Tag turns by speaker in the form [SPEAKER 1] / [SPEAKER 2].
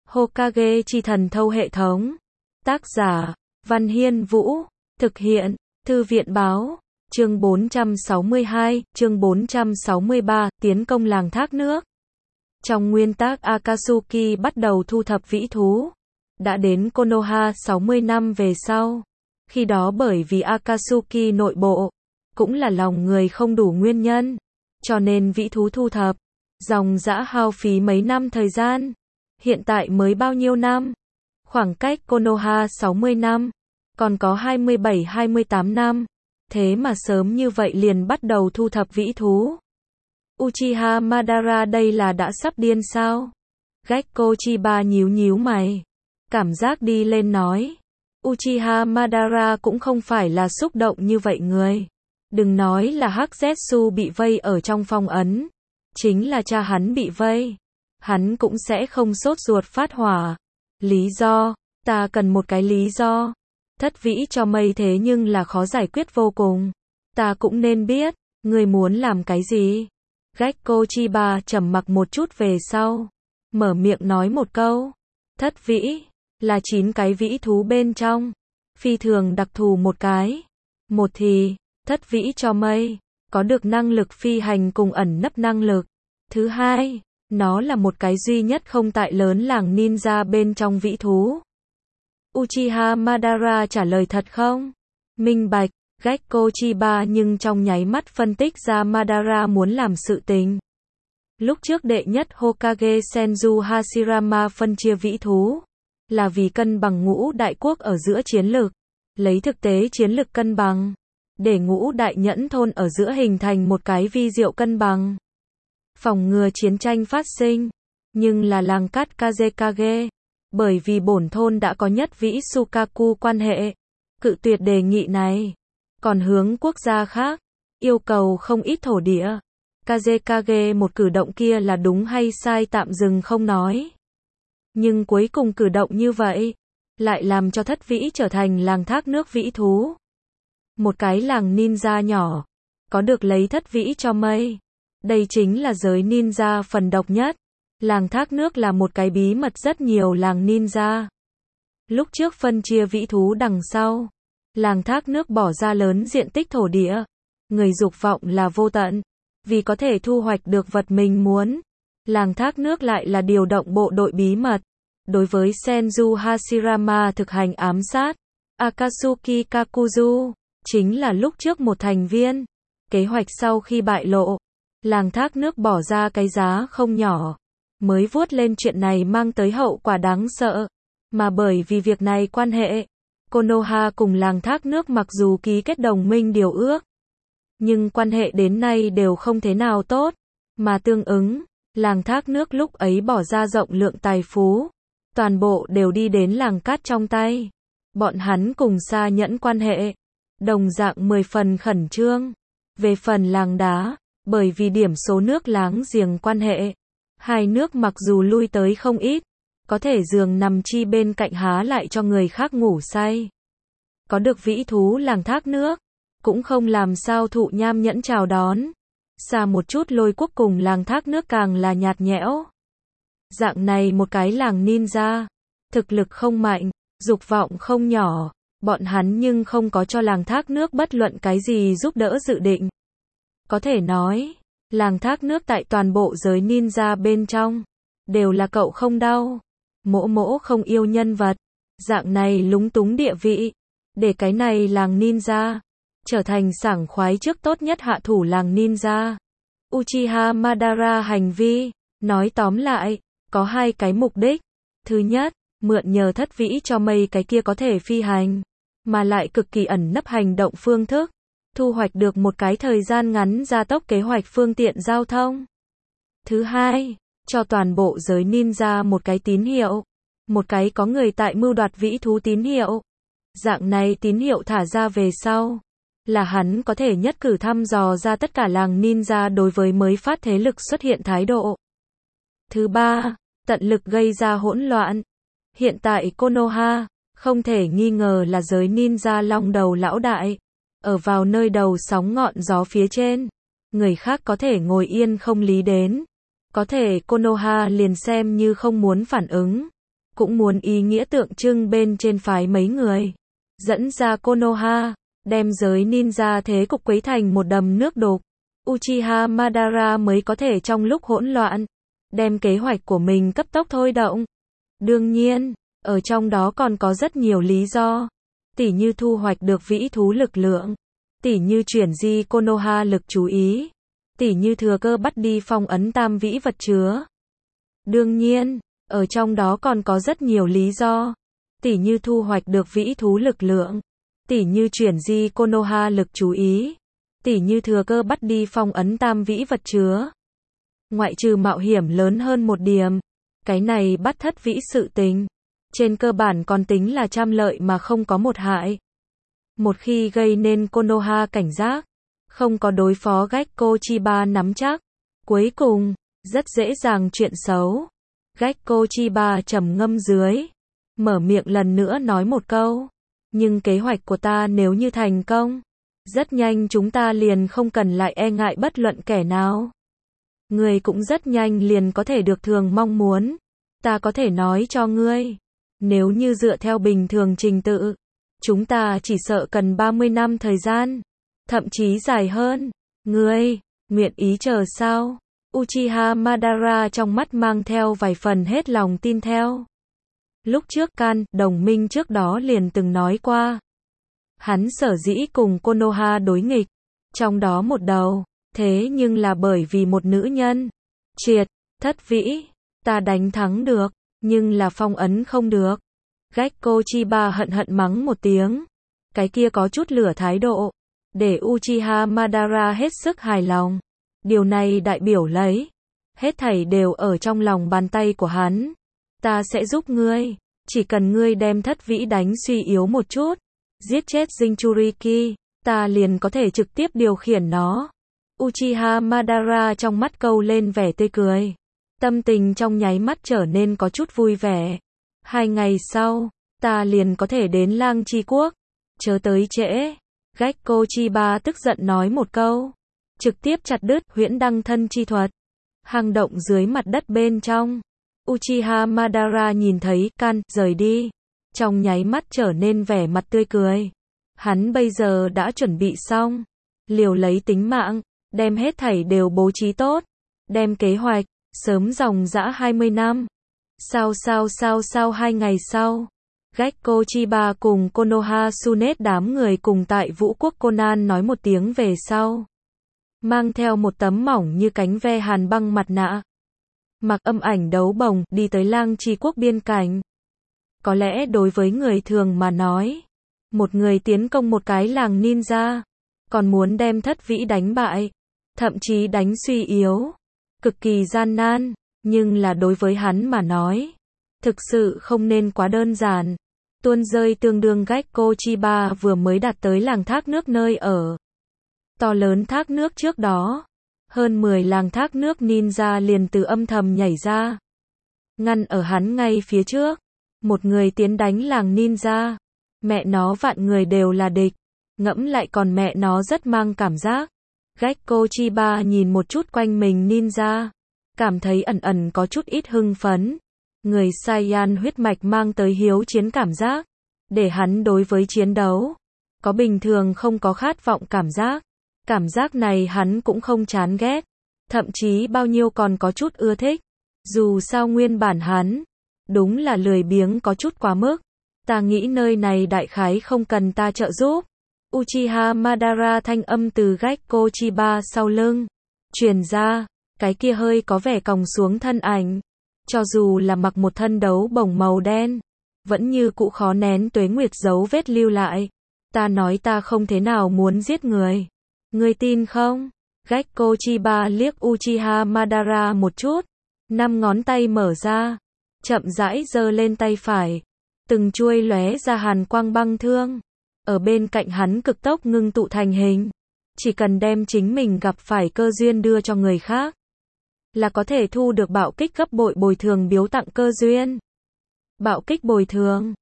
[SPEAKER 1] Hokage chi thần thâu hệ thống. Tác giả, Văn Hiên Vũ. Thực hiện, Thư viện báo. Chương 462, chương 463, tiến công làng thác nước. Trong nguyên tác Akatsuki bắt đầu thu thập vĩ thú. Đã đến Konoha 60 năm về sau. Khi đó bởi vì Akatsuki nội bộ, cũng là lòng người không đủ nguyên nhân, cho nên vĩ thú thu thập, dòng dã hao phí mấy năm thời gian. Hiện tại mới bao nhiêu năm? Khoảng cách Konoha 60 năm, còn có 27-28 năm. Thế mà sớm như vậy liền bắt đầu thu thập vĩ thú. Uchiha Madara đây là đã sắp điên sao? Gekko Chiba nhíu nhíu mày. Cảm giác đi lên nói. Uchiha Madara cũng không phải là xúc động như vậy người. Đừng nói là Hắc Zetsu bị vây ở trong phong ấn. Chính là cha hắn bị vây, hắn cũng sẽ không sốt ruột phát hỏa. Lý do, ta cần một cái lý do. Thất vĩ cho mây thế nhưng là khó giải quyết vô cùng. Ta cũng nên biết, người muốn làm cái gì. Gekko Chiba trầm mặc một chút về sau, mở miệng nói một câu. Thất vĩ, là 9 cái vĩ thú bên trong. Phi thường đặc thù một cái. Một thì, thất vĩ cho mây, có được năng lực phi hành cùng ẩn nấp năng lực. Thứ hai, nó là một cái duy nhất không tại lớn làng ninja bên trong vĩ thú. Uchiha Madara trả lời thật không? Minh bạch, Gekko Chiba nhưng trong nháy mắt phân tích ra Madara muốn làm sự tình. Lúc trước đệ nhất Hokage Senju Hashirama phân chia vĩ thú, là vì cân bằng ngũ đại quốc ở giữa chiến lược, lấy thực tế chiến lược cân bằng, để ngũ đại nhẫn thôn ở giữa hình thành một cái vi diệu cân bằng. Phòng ngừa chiến tranh phát sinh, nhưng là làng cát Kazekage, bởi vì bổn thôn đã có nhất vĩ Sukaku quan hệ, cự tuyệt đề nghị này. Còn hướng quốc gia khác, yêu cầu không ít thổ địa. Kazekage một cử động kia là đúng hay sai tạm dừng không nói. Nhưng cuối cùng cử động như vậy, lại làm cho thất vĩ trở thành làng thác nước vĩ thú. Một cái làng ninja nhỏ, có được lấy thất vĩ cho mây. Đây chính là giới ninja phần độc nhất. Làng thác nước là một cái bí mật rất nhiều làng ninja. Lúc trước phân chia vĩ thú đằng sau, làng thác nước bỏ ra lớn diện tích thổ địa. Người dục vọng là vô tận, vì có thể thu hoạch được vật mình muốn. Làng thác nước lại là điều động bộ đội bí mật. Đối với Senju Hashirama thực hành ám sát, Akatsuki Kakuzu, chính là lúc trước một thành viên. Kế hoạch sau khi bại lộ, làng thác nước bỏ ra cái giá không nhỏ, mới vuốt lên chuyện này mang tới hậu quả đáng sợ. Mà bởi vì việc này quan hệ, Konoha cùng làng thác nước mặc dù ký kết đồng minh điều ước, nhưng quan hệ đến nay đều không thế nào tốt. Mà tương ứng, làng thác nước lúc ấy bỏ ra rộng lượng tài phú, toàn bộ đều đi đến làng cát trong tay. Bọn hắn cùng Sa Nhẫn quan hệ, đồng dạng 10 phần khẩn trương. Về phần làng đá, bởi vì điểm số nước láng giềng quan hệ, hai nước mặc dù lui tới không ít, có thể giường nằm chi bên cạnh há lại cho người khác ngủ say. Có được vĩ thú làng thác nước, cũng không làm sao thụ nham nhẫn chào đón. Xa một chút Lôi quốc cùng làng thác nước càng là nhạt nhẽo. Dạng này một cái làng ninja, thực lực không mạnh, dục vọng không nhỏ, bọn hắn nhưng không có cho làng thác nước bất luận cái gì giúp đỡ dự định. Có thể nói, làng thác nước tại toàn bộ giới ninja bên trong, đều là cậu không đau, mỗ mỗ không yêu nhân vật. Dạng này lúng túng địa vị, để cái này làng ninja trở thành sảng khoái trước tốt nhất hạ thủ làng ninja. Uchiha Madara hành vi, nói tóm lại, có hai cái mục đích. Thứ nhất, mượn nhờ thất vĩ cho mây cái kia có thể phi hành, mà lại cực kỳ ẩn nấp hành động phương thức, thu hoạch được một cái thời gian ngắn gia tốc kế hoạch phương tiện giao thông. Thứ hai, cho toàn bộ giới ninja một cái tín hiệu, một cái có người tại mưu đoạt vĩ thú tín hiệu. Dạng này tín hiệu thả ra về sau, là hắn có thể nhất cử thăm dò ra tất cả làng ninja đối với mới phát thế lực xuất hiện thái độ. Thứ ba, tận lực gây ra hỗn loạn. Hiện tại Konoha, không thể nghi ngờ là giới ninja long đầu lão đại, ở vào nơi đầu sóng ngọn gió phía trên. Người khác có thể ngồi yên không lý đến, có thể Konoha liền xem như không muốn phản ứng. cũng muốn ý nghĩa tượng trưng bên trên phái mấy người. Dẫn ra Konoha, đem giới ninja thế cục quấy thành một đầm nước đục. Uchiha Madara mới có thể trong lúc hỗn loạn, đem kế hoạch của mình cấp tốc thôi động. Đương nhiên, ở trong đó còn có rất nhiều lý do. Tỉ như thu hoạch được vĩ thú lực lượng. Tỉ như chuyển di Konoha lực chú ý. Tỉ như thừa cơ bắt đi phong ấn tam vĩ vật chứa. Đương nhiên, ở trong đó còn có rất nhiều lý do. Tỉ như thu hoạch được vĩ thú lực lượng. Tỉ như chuyển di Konoha lực chú ý. Tỉ như thừa cơ bắt đi phong ấn tam vĩ vật chứa. Ngoại trừ mạo hiểm lớn hơn một điểm. Cái này bắt thất vĩ sự tình. Trên cơ bản còn tính là trăm lợi mà không có một hại. Một khi gây nên Konoha cảnh giác, không có đối phó Gekko Chiba nắm chắc. Cuối cùng, rất dễ dàng chuyện xấu. Gekko Chiba trầm ngâm dưới. Mở miệng lần nữa nói một câu. Nhưng kế hoạch của ta nếu như thành công, rất nhanh chúng ta liền không cần lại e ngại bất luận kẻ nào. Người cũng rất nhanh liền có thể được thường mong muốn. Ta có thể nói cho ngươi, nếu như dựa theo bình thường trình tự, chúng ta chỉ sợ cần 30 năm thời gian, thậm chí dài hơn. Ngươi, nguyện ý chờ sao? Uchiha Madara trong mắt mang theo vài phần hết lòng tin theo. Lúc trước Kan, đồng minh trước đó liền từng nói qua. Hắn sở dĩ cùng Konoha đối nghịch, trong đó một đầu, thế nhưng là bởi vì một nữ nhân. Triệt, thất vĩ, ta đánh thắng được, nhưng là phong ấn không được. Gekko Chiba hận hận mắng một tiếng. Cái kia có chút lửa thái độ, để Uchiha Madara hết sức hài lòng. Điều này đại biểu lấy, hết thảy đều ở trong lòng bàn tay của hắn. Ta sẽ giúp ngươi, chỉ cần ngươi đem thất vĩ đánh suy yếu một chút, giết chết Jinchuriki, ta liền có thể trực tiếp điều khiển nó. Uchiha Madara trong mắt câu lên vẻ tươi cười. Tâm tình trong nháy mắt trở nên có chút vui vẻ. 2 ngày sau, ta liền có thể đến Lang Chi Quốc. Chớ tới trễ. Gekko Chiba tức giận nói một câu. Trực tiếp chặt đứt huyễn đăng thân chi thuật. Hang động dưới mặt đất bên trong. Uchiha Madara nhìn thấy Kan rời đi. Trong nháy mắt trở nên vẻ mặt tươi cười. Hắn bây giờ đã chuẩn bị xong. Liều lấy tính mạng. Đem hết thảy đều bố trí tốt. Đem kế hoạch. Sớm dòng dã 20 năm. Sau 2 ngày sau. Gekko Chiba cùng Konoha Tsunet đám người cùng tại Vũ Quốc Conan nói một tiếng về sau. Mang theo một tấm mỏng như cánh ve hàn băng mặt nạ. Mặc âm ảnh đấu bồng đi tới Lang Chi Quốc biên cảnh. Có lẽ đối với người thường mà nói. Một người tiến công một cái làng ninja. Còn muốn đem thất vĩ đánh bại. Thậm chí đánh suy yếu. Cực kỳ gian nan. Nhưng là đối với hắn mà nói. Thực sự không nên quá đơn giản. Tuôn rơi tương đương Gekko Chiba vừa mới đạt tới làng thác nước nơi ở. To lớn thác nước trước đó. Hơn 10 làng thác nước ninja liền từ âm thầm nhảy ra. Ngăn ở hắn ngay phía trước. Một người tiến đánh làng ninja. Mẹ nó vạn người đều là địch. Ngẫm lại còn mẹ nó rất mang cảm giác. Gekko Chiba nhìn một chút quanh mình ninja. Cảm thấy ẩn ẩn có chút ít hưng phấn. Người Saiyan huyết mạch mang tới hiếu chiến cảm giác. Để hắn đối với chiến đấu. Có bình thường không có khát vọng cảm giác. Cảm giác này hắn cũng không chán ghét. Thậm chí bao nhiêu còn có chút ưa thích. Dù sao nguyên bản hắn. Đúng là lười biếng có chút quá mức. Ta nghĩ nơi này đại khái không cần ta trợ giúp. Uchiha Madara thanh âm từ Gekko Chiba sau lưng. Truyền ra. Cái kia hơi có vẻ còng xuống thân ảnh. Cho dù là mặc một thân đấu bồng màu đen. Vẫn như cũ khó nén tuế nguyệt dấu vết lưu lại. Ta nói ta không thế nào muốn giết người. Ngươi tin không? Gekko Chiba liếc Uchiha Madara một chút. 5 ngón tay mở ra. Chậm rãi giơ lên tay phải. Từng chuôi lóe ra hàn quang băng thương. Ở bên cạnh hắn cực tốc ngưng tụ thành hình. Chỉ cần đem chính mình gặp phải cơ duyên đưa cho người khác. Là có thể thu được bạo kích gấp bội bồi thường biếu tặng cơ duyên. Bạo kích bồi thường.